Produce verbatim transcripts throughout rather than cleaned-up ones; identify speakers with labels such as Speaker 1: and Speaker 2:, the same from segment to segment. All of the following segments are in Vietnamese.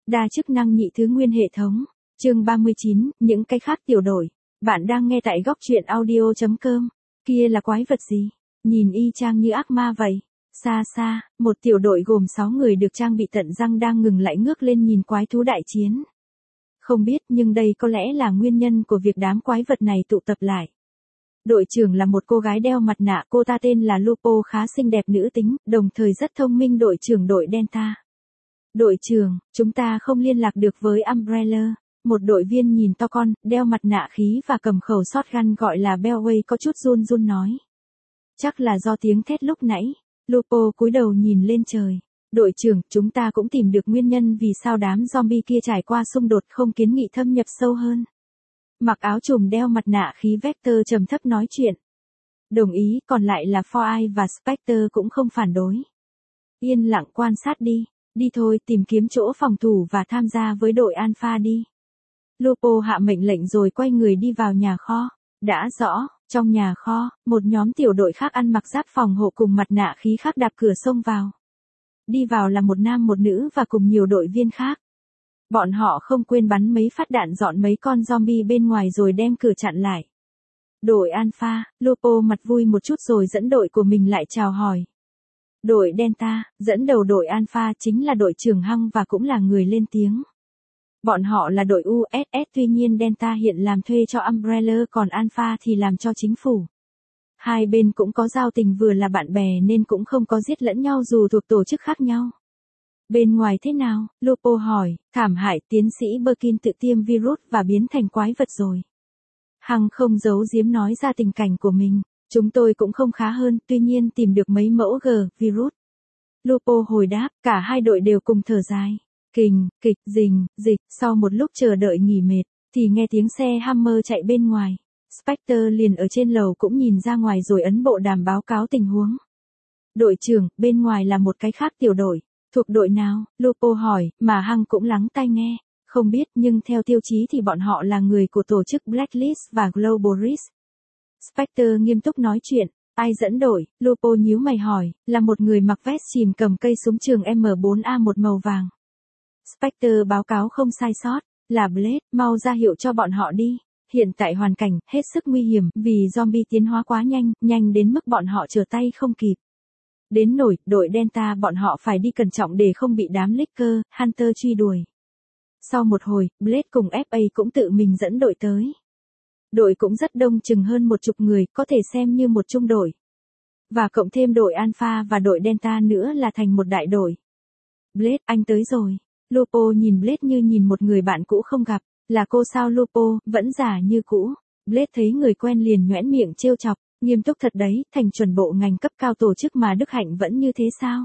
Speaker 1: Đa chức năng nhị thứ nguyên hệ thống. Chương ba mươi chín, những cái khác tiểu đội. Bạn đang nghe tại góc truyện audio chấm com. Kia là quái vật gì? Nhìn y chang như ác ma vậy. Xa xa, một tiểu đội gồm sáu người được trang bị tận răng đang ngừng lại ngước lên nhìn quái thú đại chiến. Không biết nhưng đây có lẽ là nguyên nhân của việc đám quái vật này tụ tập lại. Đội trưởng là một cô gái đeo mặt nạ, cô ta tên là Lupo, khá xinh đẹp nữ tính, đồng thời rất thông minh. Đội trưởng đội Delta. Đội trưởng, chúng ta không liên lạc được với Umbrella. Một đội viên nhìn to con, đeo mặt nạ khí và cầm khẩu shotgun gọi là Bellway có chút run run nói. Chắc là do tiếng thét lúc nãy. Lupo cúi đầu nhìn lên trời. Đội trưởng, chúng ta cũng tìm được nguyên nhân vì sao đám zombie kia trải qua xung đột, không kiến nghị thâm nhập sâu hơn. Mặc áo trùm đeo mặt nạ khí Vector trầm thấp nói chuyện. Đồng ý, còn lại là Four và Spectre cũng không phản đối. Yên lặng quan sát đi. Đi thôi, tìm kiếm chỗ phòng thủ và tham gia với đội Alpha đi. Lupo hạ mệnh lệnh rồi quay người đi vào nhà kho. Đã rõ, trong nhà kho, một nhóm tiểu đội khác ăn mặc giáp phòng hộ cùng mặt nạ khí khác đạp cửa xông vào. Đi vào là một nam một nữ và cùng nhiều đội viên khác. Bọn họ không quên bắn mấy phát đạn dọn mấy con zombie bên ngoài rồi đem cửa chặn lại. Đội Alpha, Lupo mặt vui một chút rồi dẫn đội của mình lại chào hỏi. Đội Delta, dẫn đầu đội Alpha chính là đội trưởng Hăng và cũng là người lên tiếng. Bọn họ là đội u ét ét, tuy nhiên Delta hiện làm thuê cho Umbrella còn Alpha thì làm cho chính phủ. Hai bên cũng có giao tình, vừa là bạn bè nên cũng không có giết lẫn nhau dù thuộc tổ chức khác nhau. Bên ngoài thế nào? Lupo hỏi. Thảm hại, tiến sĩ Birkin tự tiêm virus và biến thành quái vật rồi. Hằng không giấu giếm nói ra tình cảnh của mình. Chúng tôi cũng không khá hơn, tuy nhiên tìm được mấy mẫu G, virus. Lupo hồi đáp, cả hai đội đều cùng thở dài. Kình, kịch, rình, dịch, sau một lúc chờ đợi nghỉ mệt, thì nghe tiếng xe Hammer chạy bên ngoài. Spectre liền ở trên lầu cũng nhìn ra ngoài rồi ấn bộ đàm báo cáo tình huống. Đội trưởng, bên ngoài là một cái khác tiểu đội. Thuộc đội nào? Lupo hỏi, mà Hằng cũng lắng tai nghe. Không biết, nhưng theo tiêu chí thì bọn họ là người của tổ chức Blacklist và Global Risk. Spectre nghiêm túc nói chuyện. Ai dẫn đội? Lupo nhíu mày hỏi, là một người mặc vest chìm cầm cây súng trường M bốn A một màu vàng. Spectre báo cáo không sai sót, là Blade, mau ra hiệu cho bọn họ đi. Hiện tại hoàn cảnh hết sức nguy hiểm vì zombie tiến hóa quá nhanh, nhanh đến mức bọn họ trở tay không kịp. Đến nổi, đội Delta bọn họ phải đi cẩn trọng để không bị đám Licker, Hunter truy đuổi. Sau một hồi, Blade cùng ép a cũng tự mình dẫn đội tới. Đội cũng rất đông, chừng hơn một chục người, có thể xem như một trung đội. Và cộng thêm đội Alpha và đội Delta nữa là thành một đại đội. Blade, anh tới rồi. Lupo nhìn Blade như nhìn một người bạn cũ không gặp. Là cô sao? Lupo, vẫn giả như cũ. Blade thấy người quen liền nhoẻn miệng trêu chọc. Nghiêm túc thật đấy, thành chuẩn bộ ngành cấp cao tổ chức mà Đức Hạnh vẫn như thế sao?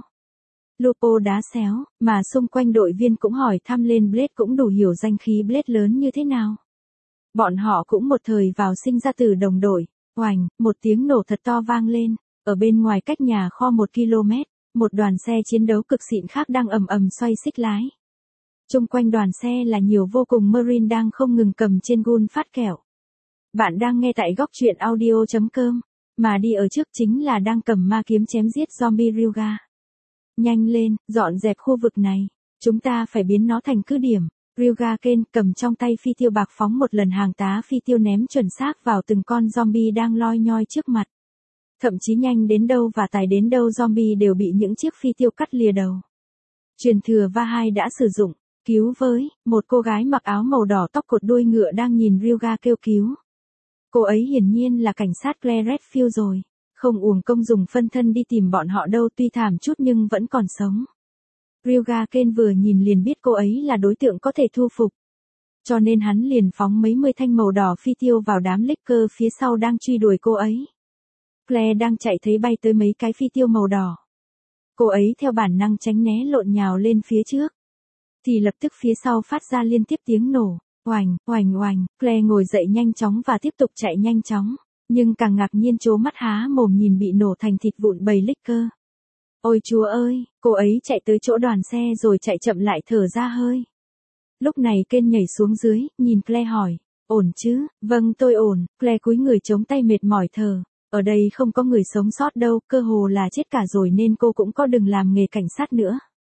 Speaker 1: Lupo đá xéo, mà xung quanh đội viên cũng hỏi thăm lên Blade, cũng đủ hiểu danh khí Blade lớn như thế nào. Bọn họ cũng một thời vào sinh ra từ đồng đội. Oành, một tiếng nổ thật to vang lên. Ở bên ngoài cách nhà kho một ki lô mét, một đoàn xe chiến đấu cực xịn khác đang ầm ầm xoay xích lái. Chung quanh đoàn xe là nhiều vô cùng Marine đang không ngừng cầm trên gun phát kẹo. Bạn đang nghe tại góc truyện audio chấm com, mà đi ở trước chính là đang cầm ma kiếm chém giết zombie Ryuga. Nhanh lên, dọn dẹp khu vực này, chúng ta phải biến nó thành cứ điểm. Ryuga Ken cầm trong tay phi tiêu bạc phóng một lần hàng tá phi tiêu ném chuẩn xác vào từng con zombie đang loi nhoi trước mặt. Thậm chí nhanh đến đâu và tài đến đâu zombie đều bị những chiếc phi tiêu cắt lìa đầu. Truyền thừa va hai đã sử dụng, cứu với, một cô gái mặc áo màu đỏ tóc cột đuôi ngựa đang nhìn Ryuga kêu cứu. Cô ấy hiển nhiên là cảnh sát Claire Redfield rồi, không uổng công dùng phân thân đi tìm bọn họ đâu, tuy thảm chút nhưng vẫn còn sống. Ryuga Ken vừa nhìn liền biết cô ấy là đối tượng có thể thu phục. Cho nên hắn liền phóng mấy mươi thanh màu đỏ phi tiêu vào đám Licker phía sau đang truy đuổi cô ấy. Claire đang chạy thấy bay tới mấy cái phi tiêu màu đỏ. Cô ấy theo bản năng tránh né lộn nhào lên phía trước. Thì lập tức phía sau phát ra liên tiếp tiếng nổ. Oành, oành oành, Claire ngồi dậy nhanh chóng và tiếp tục chạy nhanh chóng, nhưng càng ngạc nhiên trố mắt há mồm nhìn bị nổ thành thịt vụn bầy Licker. Ôi chúa ơi, cô ấy chạy tới chỗ đoàn xe rồi chạy chậm lại thở ra hơi. Lúc này Ken nhảy xuống dưới, nhìn Claire hỏi, ổn chứ? Vâng tôi ổn, Claire cúi người chống tay mệt mỏi thở. Ở đây không có người sống sót đâu, cơ hồ là chết cả rồi nên cô cũng có đừng làm nghề cảnh sát nữa.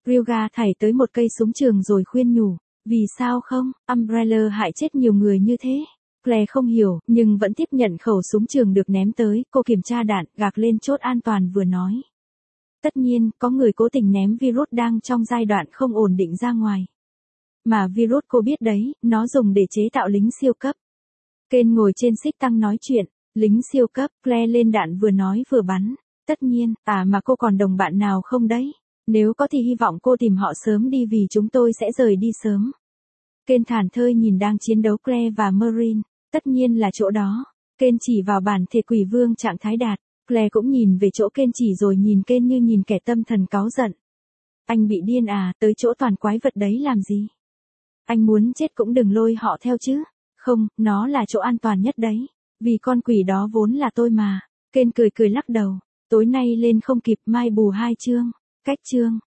Speaker 1: Ryuga thảy tới một cây súng trường rồi khuyên nhủ. Vì sao không, Umbrella hại chết nhiều người như thế. Claire không hiểu, nhưng vẫn tiếp nhận khẩu súng trường được ném tới, cô kiểm tra đạn, gạc lên chốt an toàn vừa nói. Tất nhiên, có người cố tình ném virus đang trong giai đoạn không ổn định ra ngoài. Mà virus cô biết đấy, nó dùng để chế tạo lính siêu cấp. Ken ngồi trên xích tăng nói chuyện, lính siêu cấp, Claire lên đạn vừa nói vừa bắn. Tất nhiên, à mà cô còn đồng bạn nào không đấy? Nếu có thì hy vọng cô tìm họ sớm đi vì chúng tôi sẽ rời đi sớm. Ken thản thơi nhìn đang chiến đấu Claire và Marine. Tất nhiên là chỗ đó. Ken chỉ vào bản thể quỷ vương trạng thái đạt. Claire cũng nhìn về chỗ Ken chỉ rồi nhìn Ken như nhìn kẻ tâm thần cáu giận. Anh bị điên à, tới chỗ toàn quái vật đấy làm gì? Anh muốn chết cũng đừng lôi họ theo chứ. Không, nó là chỗ an toàn nhất đấy. Vì con quỷ đó vốn là tôi mà. Ken cười cười lắc đầu. Tối nay lên không kịp, mai bù hai chương. Cách chương.